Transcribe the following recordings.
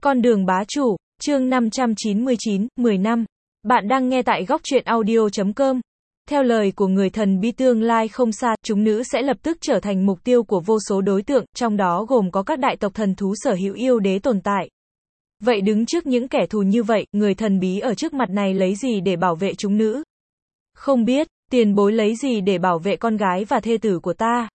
Con đường bá chủ, chương 599, 10 năm. Bạn đang nghe tại góc truyện audio.com. Theo lời của người thần bí tương lai không xa, chúng nữ sẽ lập tức trở thành mục tiêu của vô số đối tượng, trong đó gồm có các đại tộc thần thú sở hữu yêu đế tồn tại. Vậy đứng trước những kẻ thù như vậy, người thần bí ở trước mặt này lấy gì để bảo vệ chúng nữ? Không biết, tiền bối lấy gì để bảo vệ con gái và thê tử của ta?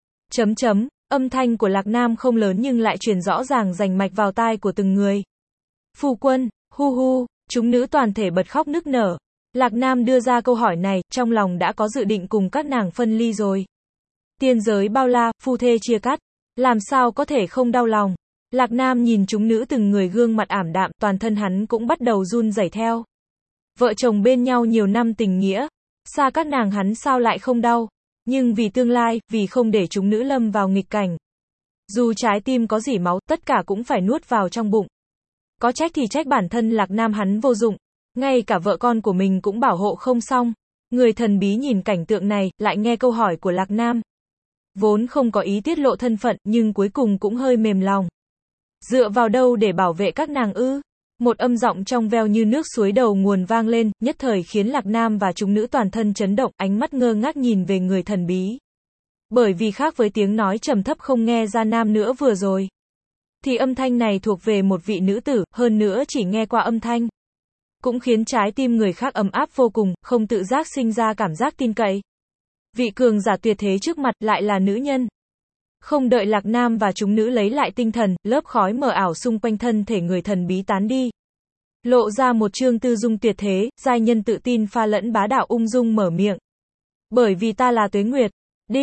Âm thanh của Lạc Nam không lớn nhưng lại truyền rõ ràng rành mạch vào tai của từng người. Phu quân, hu, chúng nữ toàn thể bật khóc nức nở. Lạc Nam đưa ra câu hỏi này, trong lòng đã có dự định cùng các nàng phân ly rồi. Tiên giới bao la, phu thê chia cắt, làm sao có thể không đau lòng. Lạc Nam nhìn chúng nữ từng người gương mặt ảm đạm, toàn thân hắn cũng bắt đầu run rẩy theo. Vợ chồng bên nhau nhiều năm tình nghĩa, xa các nàng hắn sao lại không đau. Nhưng vì tương lai, vì không để chúng nữ lâm vào nghịch cảnh. Dù trái tim có rỉ máu, tất cả cũng phải nuốt vào trong bụng. Có trách thì trách bản thân Lạc Nam hắn vô dụng. Ngay cả vợ con của mình cũng bảo hộ không xong. Người thần bí nhìn cảnh tượng này, lại nghe câu hỏi của Lạc Nam. Vốn không có ý tiết lộ thân phận, nhưng cuối cùng cũng hơi mềm lòng. Dựa vào đâu để bảo vệ các nàng ư? Một âm giọng trong veo như nước suối đầu nguồn vang lên, nhất thời khiến Lạc Nam và chúng nữ toàn thân chấn động, ánh mắt ngơ ngác nhìn về người thần bí. Bởi vì khác với tiếng nói trầm thấp không nghe ra nam nữa vừa rồi, thì âm thanh này thuộc về một vị nữ tử, hơn nữa chỉ nghe qua âm thanh cũng khiến trái tim người khác ấm áp vô cùng, không tự giác sinh ra cảm giác tin cậy. Vị cường giả tuyệt thế trước mặt lại là nữ nhân. Không đợi Lạc Nam và chúng nữ lấy lại tinh thần, lớp khói mờ ảo xung quanh thân thể người thần bí tán đi. Lộ ra một trương tư dung tuyệt thế, giai nhân tự tin pha lẫn bá đạo ung dung mở miệng. Bởi vì ta là Tuế Nguyệt.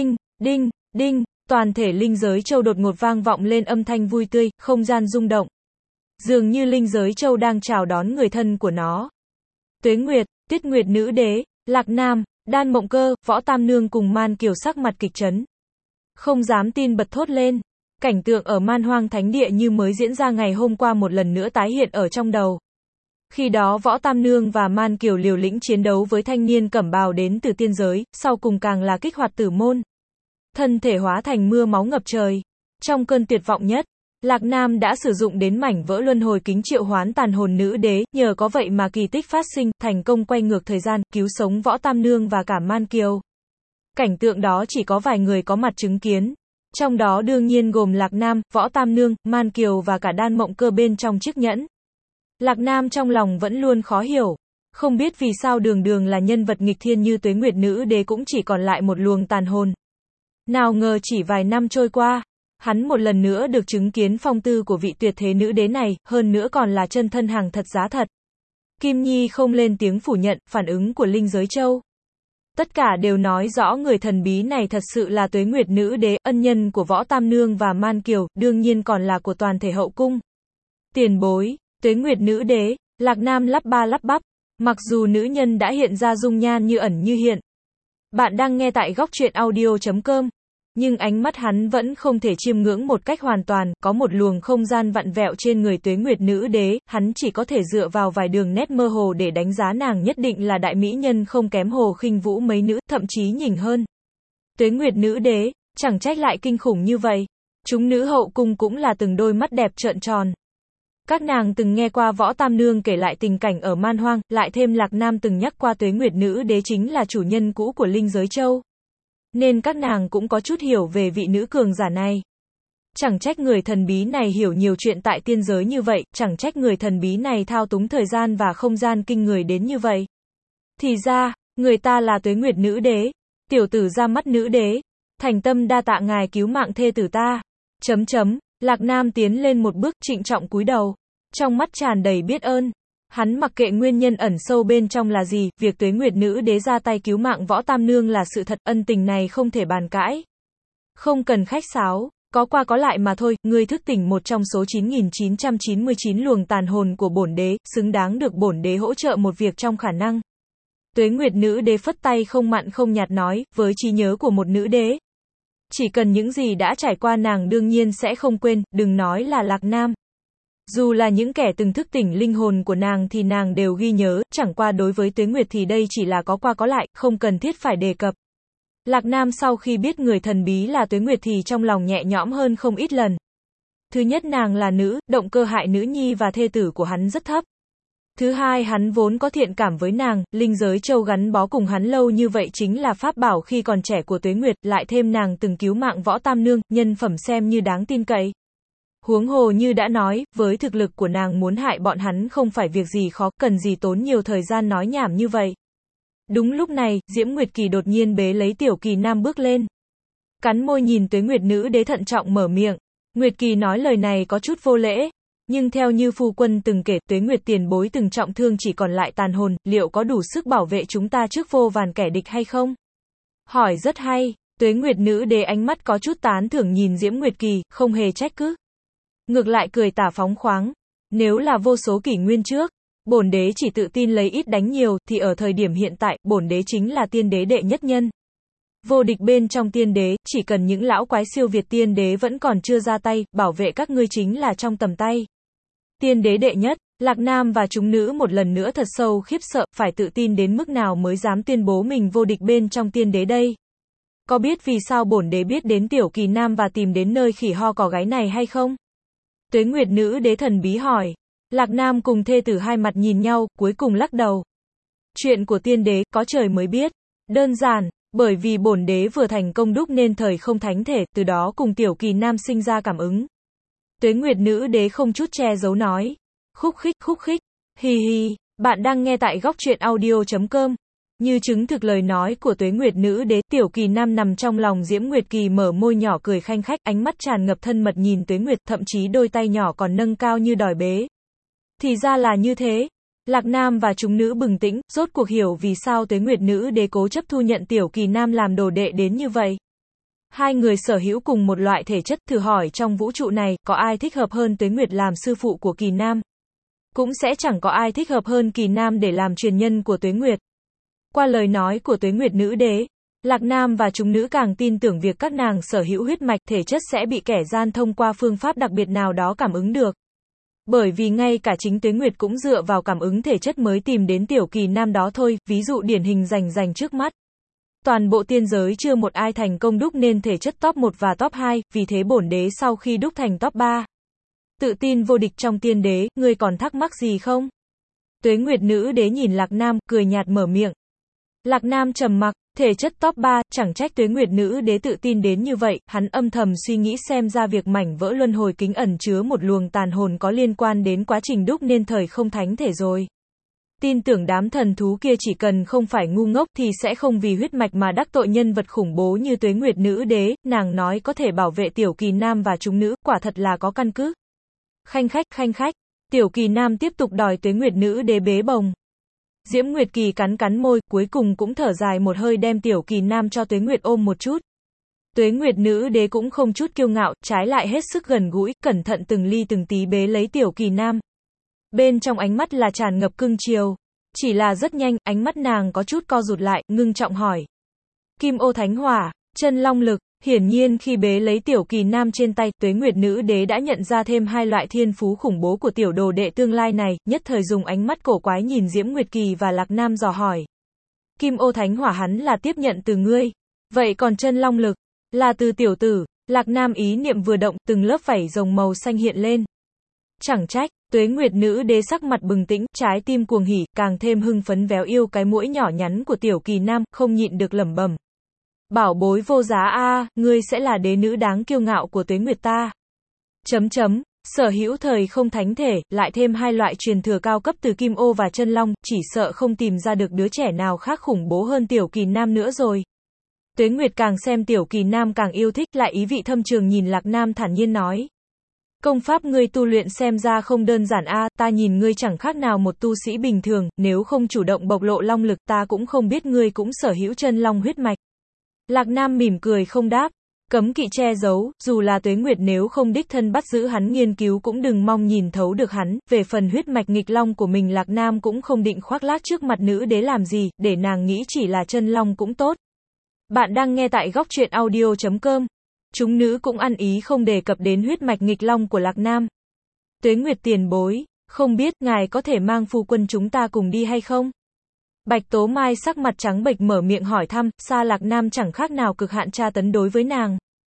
Đinh, toàn thể linh giới châu đột ngột vang vọng lên âm thanh vui tươi, không gian rung động. Dường như linh giới châu đang chào đón người thân của nó. Tuế Nguyệt, Tuyết Nguyệt nữ đế, Lạc Nam, Đan Mộng Cơ, Võ Tam Nương cùng Man Kiều sắc mặt kịch chấn. Không dám tin bật thốt lên. Cảnh tượng ở Man Hoang Thánh Địa như mới diễn ra ngày hôm qua một lần nữa tái hiện ở trong đầu. Khi đó Võ Tam Nương và Man Kiều liều lĩnh chiến đấu với thanh niên cẩm bào đến từ tiên giới, sau cùng càng là kích hoạt tử môn. Thân thể hóa thành mưa máu ngập trời. Trong cơn tuyệt vọng nhất, Lạc Nam đã sử dụng đến mảnh vỡ luân hồi kính triệu hoán tàn hồn nữ đế, nhờ có vậy mà kỳ tích phát sinh, thành công quay ngược thời gian, cứu sống Võ Tam Nương và cả Man Kiều. Cảnh tượng đó chỉ có vài người có mặt chứng kiến. Trong đó đương nhiên gồm Lạc Nam, Võ Tam Nương, Man Kiều và cả Đan Mộng Cơ bên trong chiếc nhẫn. Lạc Nam trong lòng vẫn luôn khó hiểu. Không biết vì sao đường là nhân vật nghịch thiên như Tuế Nguyệt nữ đế cũng chỉ còn lại một luồng tàn hồn. Nào ngờ chỉ vài năm trôi qua, hắn một lần nữa được chứng kiến phong tư của vị tuyệt thế nữ đế này, hơn nữa còn là chân thân hàng thật giá thật. Kim Nhi không lên tiếng phủ nhận phản ứng của linh giới châu. Tất cả đều nói rõ người thần bí này thật sự là Tuế Nguyệt nữ đế, ân nhân của Võ Tam Nương và Man Kiều, đương nhiên còn là của toàn thể hậu cung. Tiền bối, Tuế Nguyệt nữ đế, Lạc Nam lắp ba lắp bắp, mặc dù nữ nhân đã hiện ra dung nhan như ẩn như hiện. Bạn đang nghe tại góc truyện audio.com, nhưng ánh mắt hắn vẫn không thể chiêm ngưỡng một cách hoàn toàn, có một luồng không gian vặn vẹo trên người Tuế Nguyệt nữ đế, hắn chỉ có thể dựa vào vài đường nét mơ hồ để đánh giá nàng nhất định là đại mỹ nhân không kém Hồ Khinh Vũ mấy nữ, thậm chí nhỉnh hơn. Tuế Nguyệt nữ đế, chẳng trách lại kinh khủng như vậy. Chúng nữ hậu cung cũng là từng đôi mắt đẹp trợn tròn. Các nàng từng nghe qua Võ Tam Nương kể lại tình cảnh ở Man Hoang, lại thêm Lạc Nam từng nhắc qua Tuế Nguyệt nữ đế chính là chủ nhân cũ của linh giới châu. Nên các nàng cũng có chút hiểu về vị nữ cường giả này. Chẳng trách người thần bí này hiểu nhiều chuyện tại tiên giới như vậy, chẳng trách người thần bí này thao túng thời gian và không gian kinh người đến như vậy. Thì ra, người ta là Tuế Nguyệt nữ đế, tiểu tử ra mắt nữ đế, thành tâm đa tạ ngài cứu mạng thê tử ta. Lạc Nam tiến lên một bước, trịnh trọng cúi đầu, trong mắt tràn đầy biết ơn. Hắn mặc kệ nguyên nhân ẩn sâu bên trong là gì, việc Tuế Nguyệt nữ đế ra tay cứu mạng Võ Tam Nương là sự thật, ân tình này không thể bàn cãi. Không cần khách sáo, có qua có lại mà thôi, ngươi thức tỉnh một trong số 9999 luồng tàn hồn của bổn đế, xứng đáng được bổn đế hỗ trợ một việc trong khả năng. Tuế Nguyệt nữ đế phất tay không mặn không nhạt nói, với trí nhớ của một nữ đế. Chỉ cần những gì đã trải qua nàng đương nhiên sẽ không quên, đừng nói là Lạc Nam. Dù là những kẻ từng thức tỉnh linh hồn của nàng thì nàng đều ghi nhớ, chẳng qua đối với Tuế Nguyệt thì đây chỉ là có qua có lại, không cần thiết phải đề cập. Lạc Nam sau khi biết người thần bí là Tuế Nguyệt thì trong lòng nhẹ nhõm hơn không ít lần. Thứ nhất, nàng là nữ, động cơ hại nữ nhi và thê tử của hắn rất thấp. Thứ hai, hắn vốn có thiện cảm với nàng, linh giới châu gắn bó cùng hắn lâu như vậy chính là pháp bảo khi còn trẻ của Tuế Nguyệt, lại thêm nàng từng cứu mạng Võ Tam Nương, nhân phẩm xem như đáng tin cậy. Huống hồ như đã nói, với thực lực của nàng muốn hại bọn hắn không phải việc gì khó, cần gì tốn nhiều thời gian nói nhảm như vậy. Đúng lúc này, Diễm Nguyệt Kỳ đột nhiên bế lấy Tiểu Kỳ Nam bước lên. Cắn môi nhìn Tuế Nguyệt nữ đế thận trọng mở miệng. Nguyệt Kỳ nói lời này có chút vô lễ. Nhưng theo như phu quân từng kể, Tuế Nguyệt tiền bối từng trọng thương chỉ còn lại tàn hồn, liệu có đủ sức bảo vệ chúng ta trước vô vàn kẻ địch hay không? Hỏi rất hay, Tuế Nguyệt nữ đế ánh mắt có chút tán thưởng nhìn Diễm Nguyệt Kỳ, không hề trách cứ. Ngược lại cười tả phóng khoáng. Nếu là vô số kỷ nguyên trước, bổn đế chỉ tự tin lấy ít đánh nhiều, thì ở thời điểm hiện tại, bổn đế chính là tiên đế đệ nhất nhân. Vô địch bên trong tiên đế, chỉ cần những lão quái siêu việt tiên đế vẫn còn chưa ra tay, bảo vệ các ngươi chính là trong tầm tay. Tiên đế đệ nhất, Lạc Nam và chúng nữ một lần nữa thật sâu khiếp sợ, phải tự tin đến mức nào mới dám tuyên bố mình vô địch bên trong tiên đế đây? Có biết vì sao bổn đế biết đến Tiểu Kỳ Nam và tìm đến nơi khỉ ho cò gáy này hay không? Tuế Nguyệt nữ đế thần bí hỏi. Lạc Nam cùng thê tử hai mặt nhìn nhau, cuối cùng lắc đầu. Chuyện của tiên đế, có trời mới biết. Đơn giản, bởi vì bổn đế vừa thành công đúc nên thời không thánh thể, từ đó cùng Tiểu Kỳ Nam sinh ra cảm ứng. Tuế Nguyệt nữ đế không chút che giấu nói. Khúc khích, hi hi, bạn đang nghe tại góc truyện audio.com. Như chứng thực lời nói của Tuế Nguyệt nữ đế, Tiểu Kỳ Nam nằm trong lòng Diễm Nguyệt Kỳ mở môi nhỏ cười khanh khách, ánh mắt tràn ngập thân mật nhìn Tuế Nguyệt, thậm chí đôi tay nhỏ còn nâng cao như đòi bế. Thì ra là như thế. Lạc Nam và chúng nữ bừng tỉnh, rốt cuộc hiểu vì sao Tuế Nguyệt nữ đế cố chấp thu nhận Tiểu Kỳ Nam làm đồ đệ đến như vậy. Hai người sở hữu cùng một loại thể chất, thử hỏi trong vũ trụ này, có ai thích hợp hơn Tuế Nguyệt làm sư phụ của Kỳ Nam? Cũng sẽ chẳng có ai thích hợp hơn Kỳ Nam để làm truyền nhân của Tuế Nguyệt. Qua lời nói của Tuế Nguyệt nữ đế, Lạc Nam và chúng nữ càng tin tưởng việc các nàng sở hữu huyết mạch thể chất sẽ bị kẻ gian thông qua phương pháp đặc biệt nào đó cảm ứng được. Bởi vì ngay cả chính Tuế Nguyệt cũng dựa vào cảm ứng thể chất mới tìm đến Tiểu Kỳ Nam đó thôi, ví dụ điển hình rành trước mắt. Toàn bộ tiên giới chưa một ai thành công đúc nên thể chất top 1 và top 2, vì thế bổn đế sau khi đúc thành top 3. Tự tin vô địch trong tiên đế, ngươi còn thắc mắc gì không? Tuế Nguyệt nữ đế nhìn Lạc Nam, cười nhạt mở miệng. Lạc Nam trầm mặc, thể chất top 3, chẳng trách Tuế Nguyệt nữ đế tự tin đến như vậy, hắn âm thầm suy nghĩ xem ra việc mảnh vỡ luân hồi kính ẩn chứa một luồng tàn hồn có liên quan đến quá trình đúc nên thời không thánh thể rồi. Tin tưởng đám thần thú kia chỉ cần không phải ngu ngốc thì sẽ không vì huyết mạch mà đắc tội nhân vật khủng bố như Tuế Nguyệt nữ đế, nàng nói có thể bảo vệ Tiểu Kỳ Nam và chúng nữ, quả thật là có căn cứ. Khanh khách, Tiểu Kỳ Nam tiếp tục đòi Tuế Nguyệt nữ đế bế bồng. Diễm Nguyệt Kỳ cắn môi, cuối cùng cũng thở dài một hơi đem Tiểu Kỳ Nam cho Tuế Nguyệt ôm một chút. Tuế Nguyệt nữ đế cũng không chút kiêu ngạo, trái lại hết sức gần gũi, cẩn thận từng ly từng tí bế lấy Tiểu Kỳ Nam. Bên trong ánh mắt là tràn ngập cưng chiều. Chỉ là rất nhanh, ánh mắt nàng có chút co rụt lại, ngưng trọng hỏi. Kim ô thánh hỏa, chân long lực. Hiển nhiên khi bế lấy Tiểu Kỳ Nam trên tay, Tuế Nguyệt nữ đế đã nhận ra thêm hai loại thiên phú khủng bố của tiểu đồ đệ tương lai này, nhất thời dùng ánh mắt cổ quái nhìn Diễm Nguyệt Kỳ và Lạc Nam dò hỏi. Kim ô thánh hỏa hắn là tiếp nhận từ ngươi. Vậy còn chân long lực? Là từ tiểu tử. Lạc Nam ý niệm vừa động, từng lớp vảy rồng màu xanh hiện lên. Chẳng trách, Tuế Nguyệt nữ đế sắc mặt bừng tỉnh, trái tim cuồng hỉ, càng thêm hưng phấn véo yêu cái mũi nhỏ nhắn của Tiểu Kỳ Nam, không nhịn được lẩm bẩm. Bảo bối vô giá a, ngươi sẽ là đế nữ đáng kiêu ngạo của Tuế Nguyệt ta. Sở hữu thời không thánh thể, lại thêm hai loại truyền thừa cao cấp từ Kim ô và chân long, chỉ sợ không tìm ra được đứa trẻ nào khác khủng bố hơn Tiểu Kỳ Nam nữa rồi. Tuế Nguyệt càng xem Tiểu Kỳ Nam càng yêu thích, lại ý vị thâm trường nhìn Lạc Nam thản nhiên nói. Công pháp ngươi tu luyện xem ra không đơn giản a, ta nhìn ngươi chẳng khác nào một tu sĩ bình thường, nếu không chủ động bộc lộ long lực ta cũng không biết ngươi cũng sở hữu chân long huyết mạch. Lạc Nam mỉm cười không đáp. Cấm kỵ che giấu, dù là Tuế Nguyệt nếu không đích thân bắt giữ hắn nghiên cứu cũng đừng mong nhìn thấu được hắn, về phần huyết mạch nghịch long của mình Lạc Nam cũng không định khoác lác trước mặt nữ đế làm gì, để nàng nghĩ chỉ là chân long cũng tốt. Bạn đang nghe tại góc truyện audio.com. Chúng nữ cũng ăn ý không đề cập đến huyết mạch nghịch long của Lạc Nam. Tuế Nguyệt tiền bối, không biết ngài có thể mang phu quân chúng ta cùng đi hay không? Bạch Tố Mai sắc mặt trắng bệch mở miệng hỏi thăm, xa Lạc Nam chẳng khác nào cực hạn tra tấn đối với nàng.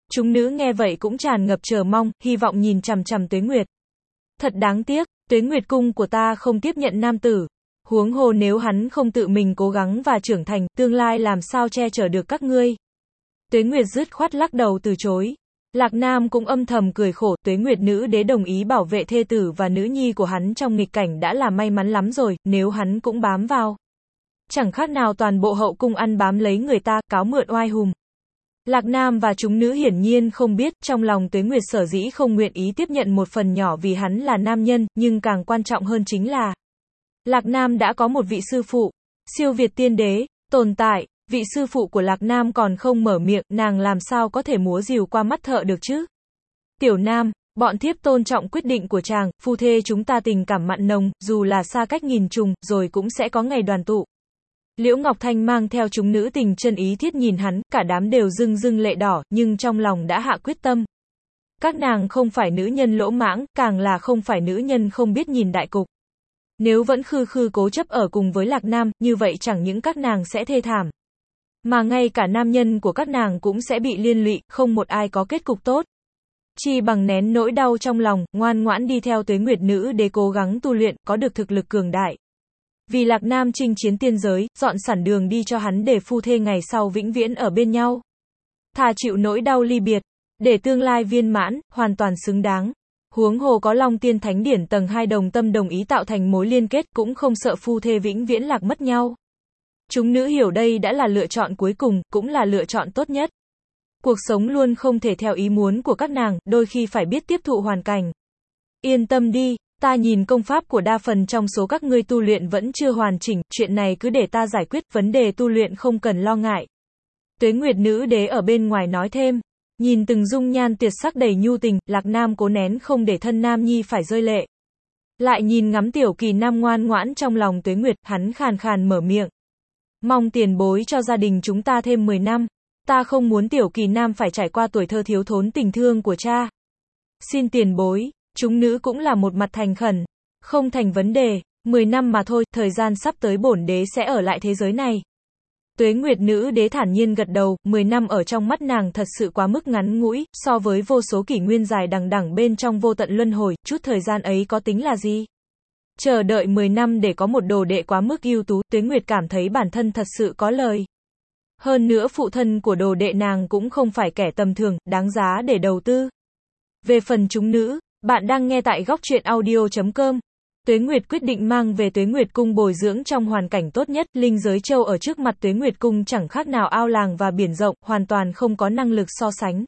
Chúng nữ nghe vậy cũng tràn ngập chờ mong, hy vọng nhìn chằm chằm Tuế Nguyệt. Thật đáng tiếc, Tuế Nguyệt cung của ta không tiếp nhận nam tử. Huống hồ nếu hắn không tự mình cố gắng và trưởng thành, tương lai làm sao che chở được các ngươi. Tuế Nguyệt dứt khoát lắc đầu từ chối. Lạc Nam cũng âm thầm cười khổ, Tuế Nguyệt nữ đế đồng ý bảo vệ thê tử và nữ nhi của hắn trong nghịch cảnh đã là may mắn lắm rồi, nếu hắn cũng bám vào. Chẳng khác nào toàn bộ hậu cung ăn bám lấy người ta, cáo mượn oai hùng. Lạc Nam và chúng nữ hiển nhiên không biết, trong lòng Tuế Nguyệt sở dĩ không nguyện ý tiếp nhận một phần nhỏ vì hắn là nam nhân, nhưng càng quan trọng hơn chính là Lạc Nam đã có một vị sư phụ, siêu việt tiên đế, tồn tại. Vị sư phụ của Lạc Nam còn không mở miệng, nàng làm sao có thể múa rìu qua mắt thợ được chứ? Tiểu Nam, bọn thiếp tôn trọng quyết định của chàng, phu thê chúng ta tình cảm mặn nồng, dù là xa cách nghìn trùng, rồi cũng sẽ có ngày đoàn tụ. Liễu Ngọc Thanh mang theo chúng nữ tình chân ý thiết nhìn hắn, cả đám đều rưng rưng lệ đỏ, nhưng trong lòng đã hạ quyết tâm. Các nàng không phải nữ nhân lỗ mãng, càng là không phải nữ nhân không biết nhìn đại cục. Nếu vẫn khư khư cố chấp ở cùng với Lạc Nam, như vậy chẳng những các nàng sẽ thê thảm, mà ngay cả nam nhân của các nàng cũng sẽ bị liên lụy, không một ai có kết cục tốt. Chi bằng nén nỗi đau trong lòng, ngoan ngoãn đi theo Tuế Nguyệt nữ để cố gắng tu luyện, có được thực lực cường đại. Vì Lạc Nam chinh chiến tiên giới, dọn sẵn đường đi cho hắn để phu thê ngày sau vĩnh viễn ở bên nhau. Thà chịu nỗi đau ly biệt, để tương lai viên mãn, hoàn toàn xứng đáng. Huống hồ có Long Tiên Thánh Điển tầng 2 đồng tâm đồng ý tạo thành mối liên kết, cũng không sợ phu thê vĩnh viễn lạc mất nhau. Chúng nữ hiểu đây đã là lựa chọn cuối cùng, cũng là lựa chọn tốt nhất. Cuộc sống luôn không thể theo ý muốn của các nàng, đôi khi phải biết tiếp thụ hoàn cảnh. Yên tâm đi, ta nhìn công pháp của đa phần trong số các ngươi tu luyện vẫn chưa hoàn chỉnh, chuyện này cứ để ta giải quyết, vấn đề tu luyện không cần lo ngại. Tuế Nguyệt nữ đế ở bên ngoài nói thêm. Nhìn từng dung nhan tuyệt sắc đầy nhu tình, Lạc Nam cố nén không để thân nam nhi phải rơi lệ. Lại nhìn ngắm tiểu kỳ nam ngoan ngoãn trong lòng Tuế Nguyệt, hắn khàn khàn mở miệng. Mong tiền bối cho gia đình chúng ta thêm 10 năm. Ta không muốn tiểu kỳ nam phải trải qua tuổi thơ thiếu thốn tình thương của cha. Xin tiền bối, chúng nữ cũng là một mặt thành khẩn. Không thành vấn đề, 10 năm mà thôi, thời gian sắp tới bổn đế sẽ ở lại thế giới này. Tuế Nguyệt nữ đế thản nhiên gật đầu, 10 năm ở trong mắt nàng thật sự quá mức ngắn ngũi, so với vô số kỷ nguyên dài đằng đẵng bên trong vô tận luân hồi, chút thời gian ấy có tính là gì? Chờ đợi 10 năm để có một đồ đệ quá mức ưu tú, Tuế Nguyệt cảm thấy bản thân thật sự có lời. Hơn nữa phụ thân của đồ đệ nàng cũng không phải kẻ tầm thường, đáng giá để đầu tư. Về phần chúng nữ, bạn đang nghe tại góc truyện audio.com. Tuế Nguyệt quyết định mang về Tuế Nguyệt cung bồi dưỡng trong hoàn cảnh tốt nhất, linh giới châu ở trước mặt Tuế Nguyệt cung chẳng khác nào ao làng và biển rộng, hoàn toàn không có năng lực so sánh.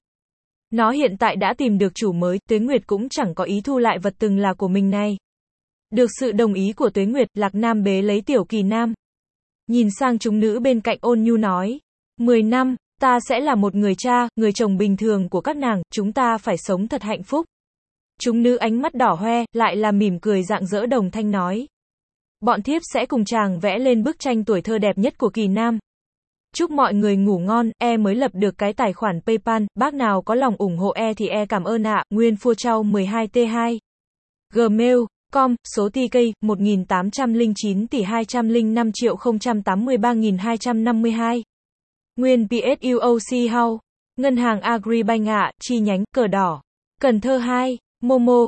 Nó hiện tại đã tìm được chủ mới, Tuế Nguyệt cũng chẳng có ý thu lại vật từng là của mình này. Được sự đồng ý của Tuế Nguyệt, Lạc Nam bế lấy tiểu kỳ nam. Nhìn sang chúng nữ bên cạnh ôn nhu nói. 10 năm, ta sẽ là một người cha, người chồng bình thường của các nàng, chúng ta phải sống thật hạnh phúc. Chúng nữ ánh mắt đỏ hoe, lại là mỉm cười rạng rỡ đồng thanh nói. Bọn thiếp sẽ cùng chàng vẽ lên bức tranh tuổi thơ đẹp nhất của kỳ nam. Chúc mọi người ngủ ngon, mới lập được cái tài khoản PayPal, bác nào có lòng ủng hộ thì cảm ơn ạ, Nguyên Phua Trao 12T2. Gmail.com, số TK, 1809 tỷ 205 triệu 083.252. Nguyên PSUOC House. Ngân hàng Agribank ạ, chi nhánh, cờ đỏ. Cần Thơ 2. Momo,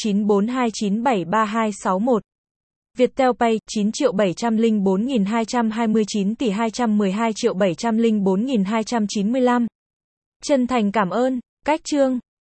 0942973261. Viettel Pay, 9.704.229 tỷ 212 triệu 704.295. Chân thành cảm ơn. Cách chương.